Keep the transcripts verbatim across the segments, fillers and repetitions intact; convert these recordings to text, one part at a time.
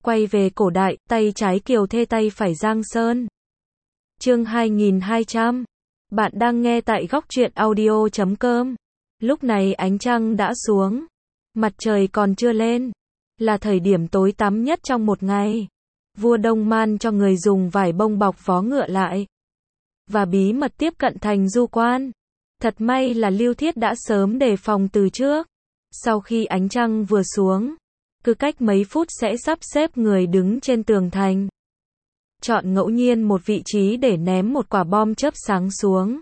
Quay về cổ đại, tay trái Kiều Thê tay phải Giang Sơn. Chương hai nghìn hai trăm. Bạn đang nghe tại góc truyện audio chấm com. Lúc này ánh trăng đã xuống, mặt trời còn chưa lên, là thời điểm tối tăm nhất trong một ngày. Vua Đông Man cho người dùng vải bông bọc vó ngựa lại, và bí mật tiếp cận thành Du Quan. Thật may là Lưu Thiết đã sớm đề phòng từ trước. Sau khi ánh trăng vừa xuống, cứ cách mấy phút sẽ sắp xếp người đứng trên tường thành, chọn ngẫu nhiên một vị trí để ném một quả bom chớp sáng xuống.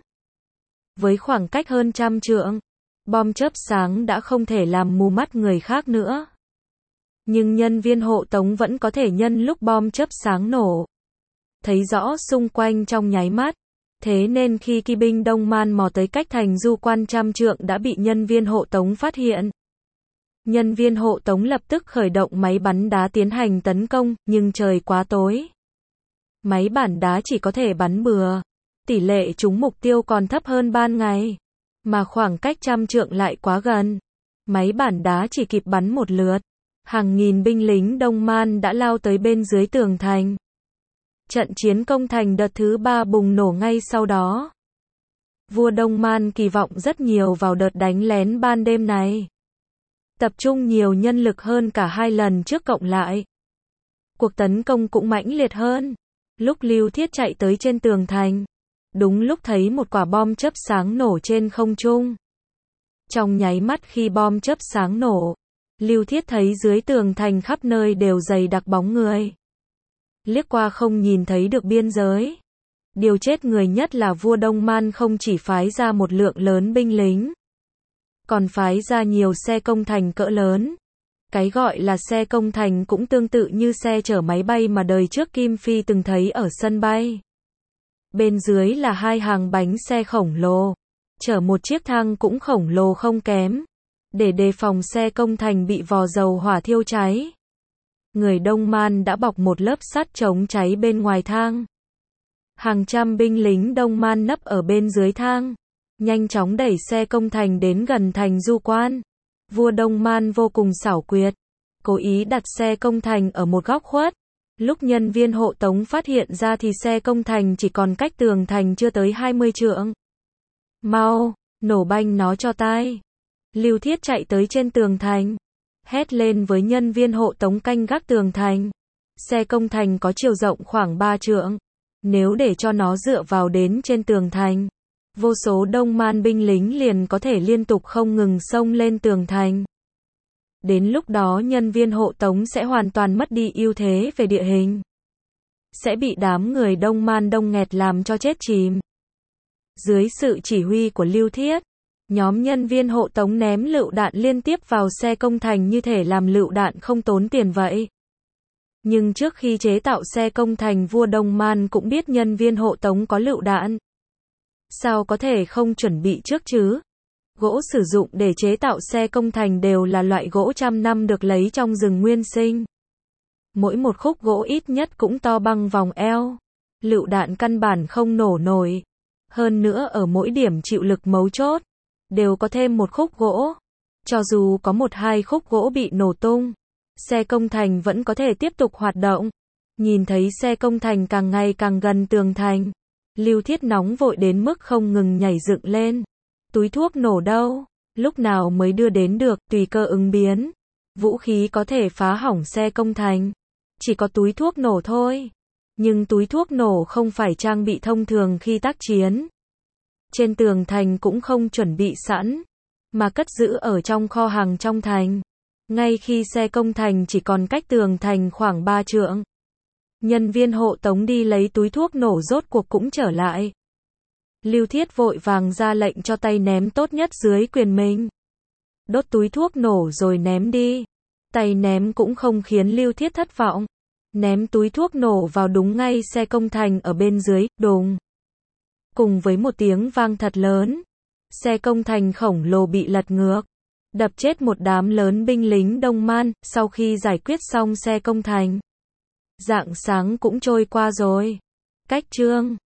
Với khoảng cách hơn trăm trượng, bom chớp sáng đã không thể làm mù mắt người khác nữa. Nhưng nhân viên hộ tống vẫn có thể nhân lúc bom chớp sáng nổ, thấy rõ xung quanh trong nháy mắt. Thế nên khi kỵ binh Đông Man mò tới cách thành Du Quan trăm trượng đã bị nhân viên hộ tống phát hiện. Nhân viên hộ tống lập tức khởi động máy bắn đá tiến hành tấn công, nhưng trời quá tối. Máy bắn đá chỉ có thể bắn bừa. Tỷ lệ trúng mục tiêu còn thấp hơn ban ngày. Mà khoảng cách trăm trượng lại quá gần. Máy bắn đá chỉ kịp bắn một lượt. Hàng nghìn binh lính Đông Man đã lao tới bên dưới tường thành. Trận chiến công thành đợt thứ ba bùng nổ ngay sau đó. Vua Đông Man kỳ vọng rất nhiều vào đợt đánh lén ban đêm này. Tập trung nhiều nhân lực hơn cả hai lần trước cộng lại. Cuộc tấn công cũng mãnh liệt hơn. Lúc Lưu Thiết chạy tới trên tường thành, đúng lúc thấy một quả bom chớp sáng nổ trên không trung. Trong nháy mắt khi bom chớp sáng nổ, Lưu Thiết thấy dưới tường thành khắp nơi đều dày đặc bóng người. Liếc qua không nhìn thấy được biên giới. Điều chết người nhất là vua Đông Man không chỉ phái ra một lượng lớn binh lính, còn phái ra nhiều xe công thành cỡ lớn. Cái gọi là xe công thành cũng tương tự như xe chở máy bay mà đời trước Kim Phi từng thấy ở sân bay. Bên dưới là hai hàng bánh xe khổng lồ, chở một chiếc thang cũng khổng lồ không kém, để đề phòng xe công thành bị vò dầu hỏa thiêu cháy. Người Đông Man đã bọc một lớp sắt chống cháy bên ngoài thang. Hàng trăm binh lính Đông Man nấp ở bên dưới thang, nhanh chóng đẩy xe công thành đến gần thành Du Quan. Vua Đông Man vô cùng xảo quyệt, cố ý đặt xe công thành ở một góc khuất. Lúc nhân viên hộ tống phát hiện ra thì xe công thành chỉ còn cách tường thành chưa tới hai mươi trượng. Mau, nổ banh nó cho tai. Lưu Thiết chạy tới trên tường thành, hét lên với nhân viên hộ tống canh gác tường thành. Xe công thành có chiều rộng khoảng ba trượng. Nếu để cho nó dựa vào đến trên tường thành, vô số Đông Man binh lính liền có thể liên tục không ngừng xông lên tường thành. Đến lúc đó nhân viên hộ tống sẽ hoàn toàn mất đi ưu thế về địa hình. Sẽ bị đám người Đông Man đông nghẹt làm cho chết chìm. Dưới sự chỉ huy của Lưu Thiết, nhóm nhân viên hộ tống ném lựu đạn liên tiếp vào xe công thành như thể làm lựu đạn không tốn tiền vậy. Nhưng trước khi chế tạo xe công thành, vua Đông Man cũng biết nhân viên hộ tống có lựu đạn. Sao có thể không chuẩn bị trước chứ? Gỗ sử dụng để chế tạo xe công thành đều là loại gỗ trăm năm được lấy trong rừng nguyên sinh. Mỗi một khúc gỗ ít nhất cũng to bằng vòng eo. Lựu đạn căn bản không nổ nổi. Hơn nữa ở mỗi điểm chịu lực mấu chốt, đều có thêm một khúc gỗ. Cho dù có một hai khúc gỗ bị nổ tung, xe công thành vẫn có thể tiếp tục hoạt động. Nhìn thấy xe công thành càng ngày càng gần tường thành, Lưu Thiết nóng vội đến mức không ngừng nhảy dựng lên. Túi thuốc nổ đâu? Lúc nào mới đưa đến được? Tùy cơ ứng biến. Vũ khí có thể phá hỏng xe công thành, chỉ có túi thuốc nổ thôi. Nhưng túi thuốc nổ không phải trang bị thông thường khi tác chiến. Trên tường thành cũng không chuẩn bị sẵn, mà cất giữ ở trong kho hàng trong thành. Ngay khi xe công thành chỉ còn cách tường thành khoảng ba trượng, nhân viên hộ tống đi lấy túi thuốc nổ rốt cuộc cũng trở lại. Lưu Thiết vội vàng ra lệnh cho tay ném tốt nhất dưới quyền mình. Đốt túi thuốc nổ rồi ném đi. Tay ném cũng không khiến Lưu Thiết thất vọng. Ném túi thuốc nổ vào đúng ngay xe công thành ở bên dưới, đùng. Cùng với một tiếng vang thật lớn, xe công thành khổng lồ bị lật ngược, đập chết một đám lớn binh lính Đông Man. Sau khi giải quyết xong xe công thành, rạng sáng cũng trôi qua rồi. Cách chương